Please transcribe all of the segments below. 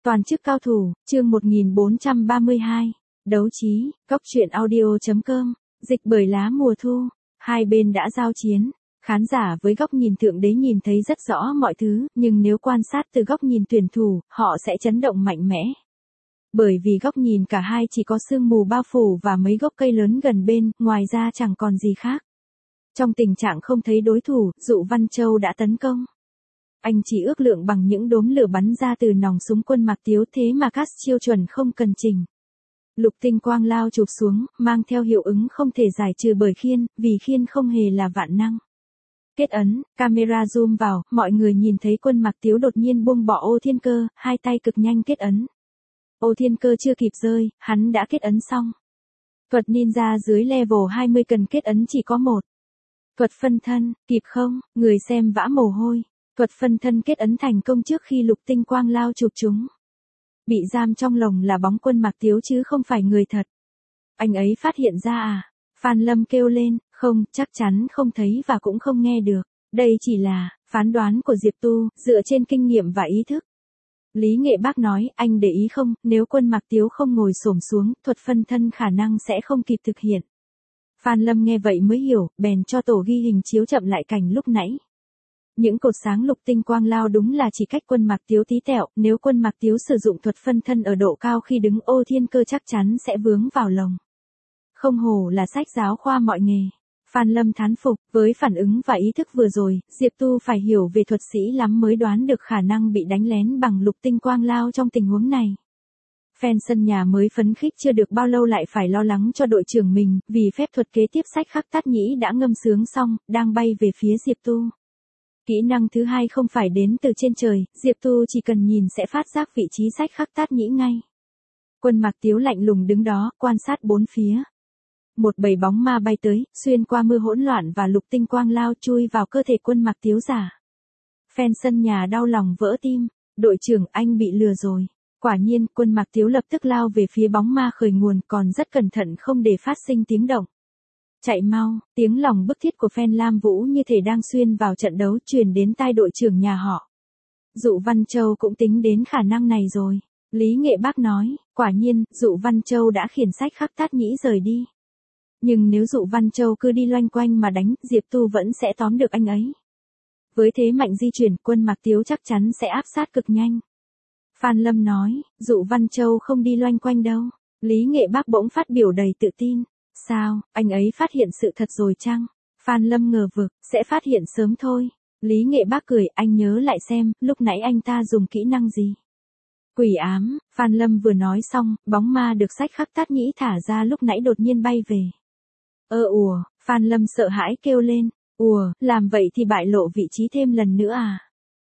Toàn chức cao thủ, chương 1432. Đấu trí, góc truyện audio.com, dịch bởi lá mùa thu. Hai bên đã giao chiến. Khán giả với góc nhìn thượng đế nhìn thấy rất rõ mọi thứ, nhưng nếu quan sát từ góc nhìn tuyển thủ, họ sẽ chấn động mạnh mẽ. Bởi vì góc nhìn cả hai chỉ có sương mù bao phủ và mấy gốc cây lớn gần bên, ngoài ra chẳng còn gì khác. Trong tình trạng không thấy đối thủ, Dụ Văn Châu đã tấn công. Anh chỉ ước lượng bằng những đốm lửa bắn ra từ nòng súng quân Mạc Tiếu, thế mà cast chiêu chuẩn không cần chỉnh. Lục tinh quang lao chụp xuống, mang theo hiệu ứng không thể giải trừ bởi khiên, vì khiên không hề là vạn năng. Kết ấn, camera zoom vào, mọi người nhìn thấy quân Mạc Tiếu đột nhiên buông bỏ Ô Thiên Cơ, hai tay cực nhanh kết ấn. Ô Thiên Cơ chưa kịp rơi, hắn đã kết ấn xong. Thuật ninja dưới level 20 cần kết ấn chỉ có một. Thuật phân thân, kịp không, người xem vã mồ hôi. Thuật phân thân kết ấn thành công trước khi lục tinh quang lao chụp chúng. Bị giam trong lồng là bóng quân Mạc Tiếu chứ không phải người thật. Anh ấy phát hiện ra à? Phan Lâm kêu lên, không, chắc chắn không thấy và cũng không nghe được. Đây chỉ là phán đoán của Diệp Tu, dựa trên kinh nghiệm và ý thức. Lý Nghệ Bác nói, anh để ý không, nếu quân Mạc Tiếu không ngồi xổm xuống, thuật phân thân khả năng sẽ không kịp thực hiện. Phan Lâm nghe vậy mới hiểu, bèn cho tổ ghi hình chiếu chậm lại cảnh lúc nãy. Những cột sáng lục tinh quang lao đúng là chỉ cách quân Mạc Tiếu tí tẹo, nếu quân Mạc Tiếu sử dụng thuật phân thân ở độ cao khi đứng Ô Thiên Cơ chắc chắn sẽ vướng vào lồng. Không hổ là sách giáo khoa mọi nghề. Phan Lâm thán phục, với phản ứng và ý thức vừa rồi, Diệp Tu phải hiểu về thuật sĩ lắm mới đoán được khả năng bị đánh lén bằng lục tinh quang lao trong tình huống này. Fan sân nhà mới phấn khích chưa được bao lâu lại phải lo lắng cho đội trưởng mình, vì phép thuật kế tiếp sách khắc tát nhĩ đã ngâm sướng xong, đang bay về phía Diệp Tu. Kỹ năng thứ hai không phải đến từ trên trời, Diệp Tu chỉ cần nhìn sẽ phát giác vị trí sách khắc tát nhĩ ngay. Quân Mạc Tiếu lạnh lùng đứng đó, quan sát bốn phía. Một bầy bóng ma bay tới, xuyên qua mưa hỗn loạn và lục tinh quang lao chui vào cơ thể quân Mạc Tiếu giả. Fan sân nhà đau lòng vỡ tim, đội trưởng anh bị lừa rồi. Quả nhiên, quân Mạc Tiếu lập tức lao về phía bóng ma khởi nguồn, còn rất cẩn thận không để phát sinh tiếng động. Chạy mau, tiếng lòng bức thiết của fan Lam Vũ như thể đang xuyên vào trận đấu truyền đến tai đội trưởng nhà họ. Dụ Văn Châu cũng tính đến khả năng này rồi. Lý Nghệ Bác nói, quả nhiên, Dụ Văn Châu đã khiển sách khắc tát nhĩ rời đi. Nhưng nếu Dụ Văn Châu cứ đi loanh quanh mà đánh, Diệp Tu vẫn sẽ tóm được anh ấy. Với thế mạnh di chuyển, quân Mạc Tiếu chắc chắn sẽ áp sát cực nhanh. Phan Lâm nói, Dụ Văn Châu không đi loanh quanh đâu. Lý Nghệ Bác bỗng phát biểu đầy tự tin. Sao, anh ấy phát hiện sự thật rồi chăng? Phan Lâm ngờ vực, sẽ phát hiện sớm thôi. Lý Nghệ Bác cười, anh nhớ lại xem, lúc nãy anh ta dùng kỹ năng gì? Quỷ ám, Phan Lâm vừa nói xong, bóng ma được sách khắc tát nhĩ thả ra lúc nãy đột nhiên bay về. Ùa, Phan Lâm sợ hãi kêu lên, làm vậy thì bại lộ vị trí thêm lần nữa à?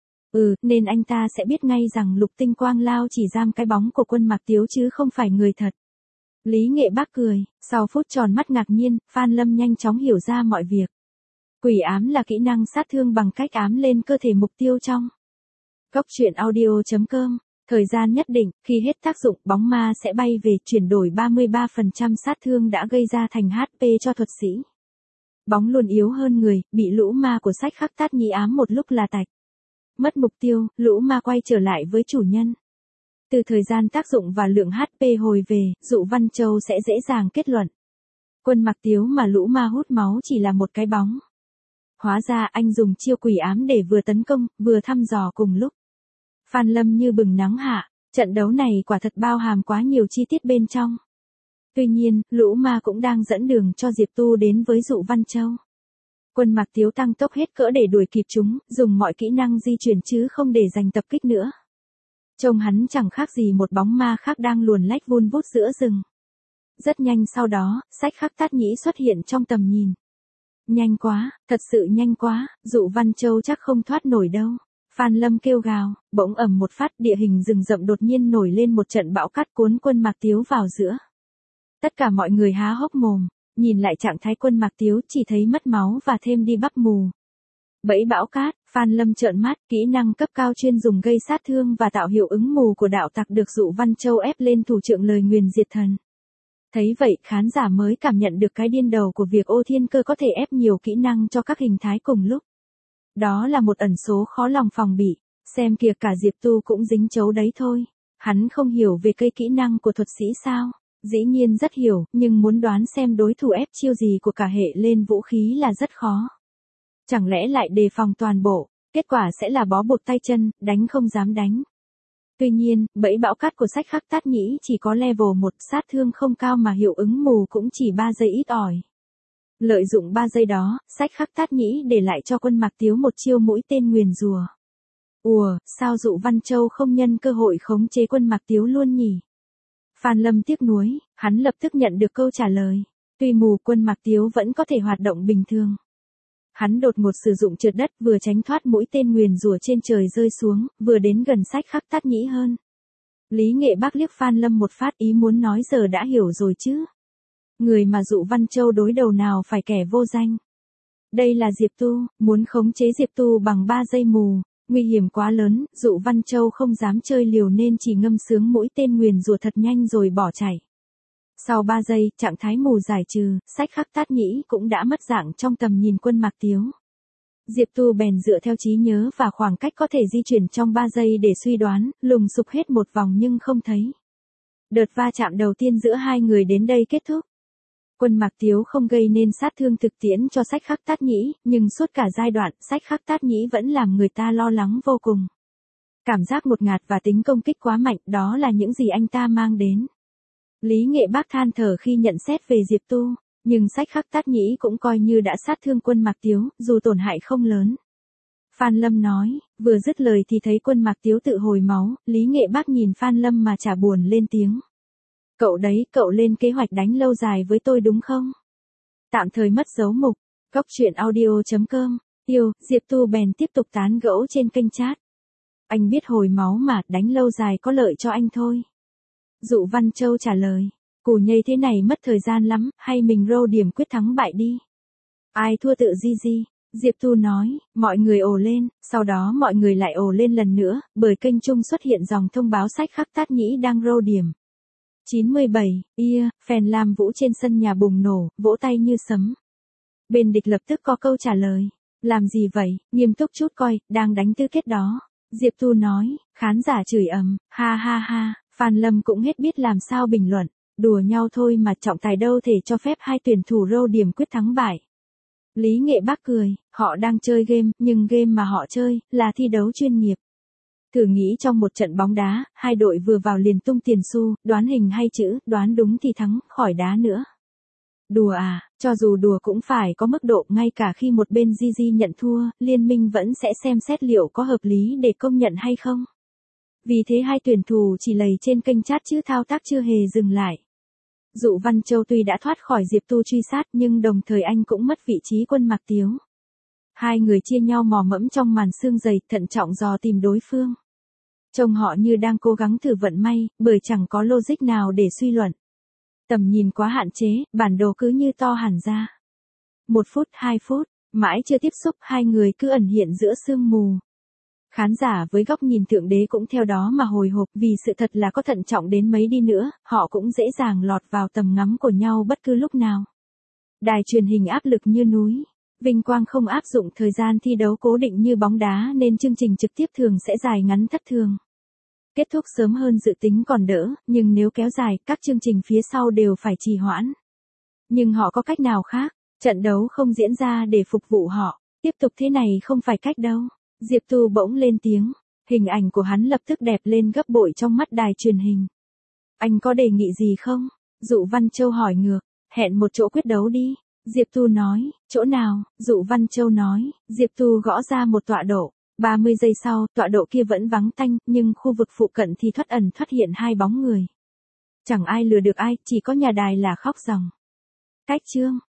Nên anh ta sẽ biết ngay rằng lục tinh quang lao chỉ giam cái bóng của quân Mạc Tiếu chứ không phải người thật. Lý Nghệ Bác cười, sau phút tròn mắt ngạc nhiên, Phan Lâm nhanh chóng hiểu ra mọi việc. Quỷ ám là kỹ năng sát thương bằng cách ám lên cơ thể mục tiêu trong. Góc truyện audio.com, thời gian nhất định, khi hết tác dụng, bóng ma sẽ bay về chuyển đổi 33% sát thương đã gây ra thành HP cho thuật sĩ. Bóng luôn yếu hơn người, bị lũ ma của sách khắc tát nhĩ ám một lúc là tạch. Mất mục tiêu, lũ ma quay trở lại với chủ nhân. Từ thời gian tác dụng và lượng HP hồi về, Dụ Văn Châu sẽ dễ dàng kết luận. Quân Mạc Tiếu mà lũ ma hút máu chỉ là một cái bóng. Hóa ra anh dùng chiêu quỷ ám để vừa tấn công, vừa thăm dò cùng lúc. Phan Lâm như bừng nắng hạ, trận đấu này quả thật bao hàm quá nhiều chi tiết bên trong. Tuy nhiên, lũ ma cũng đang dẫn đường cho Diệp Tu đến với Dụ Văn Châu. Quân Mạc Tiếu tăng tốc hết cỡ để đuổi kịp chúng, dùng mọi kỹ năng di chuyển chứ không để giành tập kích nữa. Trông hắn chẳng khác gì một bóng ma khác đang luồn lách vun vút giữa rừng. Rất nhanh sau đó, sách khắc tát nhĩ xuất hiện trong tầm nhìn. Nhanh quá, thật sự nhanh quá, Dụ Văn Châu chắc không thoát nổi đâu. Phan Lâm kêu gào, bỗng ầm một phát, địa hình rừng rậm đột nhiên nổi lên một trận bão cát cuốn quân Mạc Tiếu vào giữa. Tất cả mọi người há hốc mồm, nhìn lại trạng thái quân Mạc Tiếu chỉ thấy mất máu và thêm đi bắp mù. Bẫy bão cát, Phan Lâm trợn mắt, kỹ năng cấp cao chuyên dùng gây sát thương và tạo hiệu ứng mù của đạo tặc được Dụ Văn Châu ép lên thủ trượng lời nguyền diệt thần. Thấy vậy, khán giả mới cảm nhận được cái điên đầu của việc Ô Thiên Cơ có thể ép nhiều kỹ năng cho các hình thái cùng lúc. Đó là một ẩn số khó lòng phòng bị, xem kìa cả Diệp Tu cũng dính chấu đấy thôi. Hắn không hiểu về cây kỹ năng của thuật sĩ sao? Dĩ nhiên rất hiểu, nhưng muốn đoán xem đối thủ ép chiêu gì của cả hệ lên vũ khí là rất khó. Chẳng lẽ lại đề phòng toàn bộ, kết quả sẽ là bó buộc tay chân, đánh không dám đánh. Tuy nhiên, bẫy bão cát của sách khắc tát nhĩ chỉ có level 1, sát thương không cao mà hiệu ứng mù cũng chỉ 3 giây ít ỏi. Lợi dụng 3 giây đó, sách khắc tát nhĩ để lại cho quân Mạc Tiếu một chiêu mũi tên nguyền rùa. Ùa, sao Dụ Văn Châu không nhân cơ hội khống chế quân Mạc Tiếu luôn nhỉ? Phan Lâm tiếc nuối, hắn lập tức nhận được câu trả lời. Tuy mù quân Mạc Tiếu vẫn có thể hoạt động bình thường. Hắn đột ngột sử dụng trượt đất vừa tránh thoát mũi tên nguyền rủa trên trời rơi xuống, vừa đến gần sách khắc tát nhĩ hơn. Lý Nghệ Bác liếc Phan Lâm một phát ý muốn nói giờ đã hiểu rồi chứ. Người mà Dụ Văn Châu đối đầu nào phải kẻ vô danh. Đây là Diệp Tu, muốn khống chế Diệp Tu bằng 3 giây mù. Nguy hiểm quá lớn, Dụ Văn Châu không dám chơi liều nên chỉ ngâm sướng mũi tên nguyền rủa thật nhanh rồi bỏ chạy. Sau 3 giây, trạng thái mù giải trừ, sách khắc tát nhĩ cũng đã mất dạng trong tầm nhìn quân Mạc Tiếu. Diệp Tu bèn dựa theo trí nhớ và khoảng cách có thể di chuyển trong 3 giây để suy đoán, lùng sục hết một vòng nhưng không thấy. Đợt va chạm đầu tiên giữa hai người đến đây kết thúc. Quân Mạc Tiếu không gây nên sát thương thực tiễn cho sách khắc tát nhĩ, nhưng suốt cả giai đoạn, sách khắc tát nhĩ vẫn làm người ta lo lắng vô cùng. Cảm giác ngột ngạt và tính công kích quá mạnh, đó là những gì anh ta mang đến. Lý Nghệ Bác than thở khi nhận xét về Diệp Tu, nhưng sách khắc tát nhĩ cũng coi như đã sát thương quân Mạc Tiếu, dù tổn hại không lớn. Phan Lâm nói, vừa dứt lời thì thấy quân Mạc Tiếu tự hồi máu, Lý Nghệ Bác nhìn Phan Lâm mà chả buồn lên tiếng. Cậu đấy, cậu lên kế hoạch đánh lâu dài với tôi đúng không? Tạm thời mất dấu mục, góc truyện audio.com, yêu, Diệp Tu bèn tiếp tục tán gẫu trên kênh chat. Anh biết hồi máu mà, đánh lâu dài có lợi cho anh thôi. Dụ Văn Châu trả lời, củ nhây thế này mất thời gian lắm, hay mình rô điểm quyết thắng bại đi. Ai thua tự GG, Diệp Tu nói, mọi người ồ lên, sau đó mọi người lại ồ lên lần nữa, bởi kênh chung xuất hiện dòng thông báo sách khắc tát nhĩ đang rô điểm. 97, fan Lam Vũ trên sân nhà bùng nổ, vỗ tay như sấm. Bên địch lập tức có câu trả lời, làm gì vậy, nghiêm túc chút coi, đang đánh tứ kết đó. Diệp Tu nói, khán giả chửi ầm, ha ha ha. Phan Lâm cũng hết biết làm sao bình luận, đùa nhau thôi mà trọng tài đâu thể cho phép hai tuyển thủ rô điểm quyết thắng bại. Lý Nghệ Bác cười, họ đang chơi game, nhưng game mà họ chơi, là thi đấu chuyên nghiệp. Thử nghĩ trong một trận bóng đá, hai đội vừa vào liền tung tiền xu, đoán hình hay chữ, đoán đúng thì thắng, khỏi đá nữa. Đùa à, cho dù đùa cũng phải có mức độ, ngay cả khi một bên GG nhận thua, liên minh vẫn sẽ xem xét liệu có hợp lý để công nhận hay không. Vì thế hai tuyển thủ chỉ lầy trên kênh chat chứ thao tác chưa hề dừng lại. Dụ Văn Châu tuy đã thoát khỏi Diệp Tu truy sát nhưng đồng thời anh cũng mất vị trí quân Mạc Tiếu. Hai người chia nhau mò mẫm trong màn sương dày, thận trọng dò tìm đối phương. Trông họ như đang cố gắng thử vận may, bởi chẳng có logic nào để suy luận. Tầm nhìn quá hạn chế, bản đồ cứ như to hẳn ra. 1 phút, 2 phút, mãi chưa tiếp xúc, hai người cứ ẩn hiện giữa sương mù. Khán giả với góc nhìn thượng đế cũng theo đó mà hồi hộp, vì sự thật là có thận trọng đến mấy đi nữa, họ cũng dễ dàng lọt vào tầm ngắm của nhau bất cứ lúc nào. Đài truyền hình áp lực như núi. Vinh Quang không áp dụng thời gian thi đấu cố định như bóng đá nên chương trình trực tiếp thường sẽ dài ngắn thất thường. Kết thúc sớm hơn dự tính còn đỡ, nhưng nếu kéo dài, các chương trình phía sau đều phải trì hoãn. Nhưng họ có cách nào khác, trận đấu không diễn ra để phục vụ họ, tiếp tục thế này không phải cách đâu. Diệp Tu bỗng lên tiếng, hình ảnh của hắn lập tức đẹp lên gấp bội trong mắt đài truyền hình. Anh có đề nghị gì không? Dụ Văn Châu hỏi ngược, hẹn một chỗ quyết đấu đi. Diệp Tu nói, chỗ nào? Dụ Văn Châu nói, Diệp Tu gõ ra một tọa độ. 30 giây sau, tọa độ kia vẫn vắng tanh, nhưng khu vực phụ cận thì thoát ẩn thoát hiện hai bóng người. Chẳng ai lừa được ai, chỉ có nhà đài là khóc ròng. Cách chương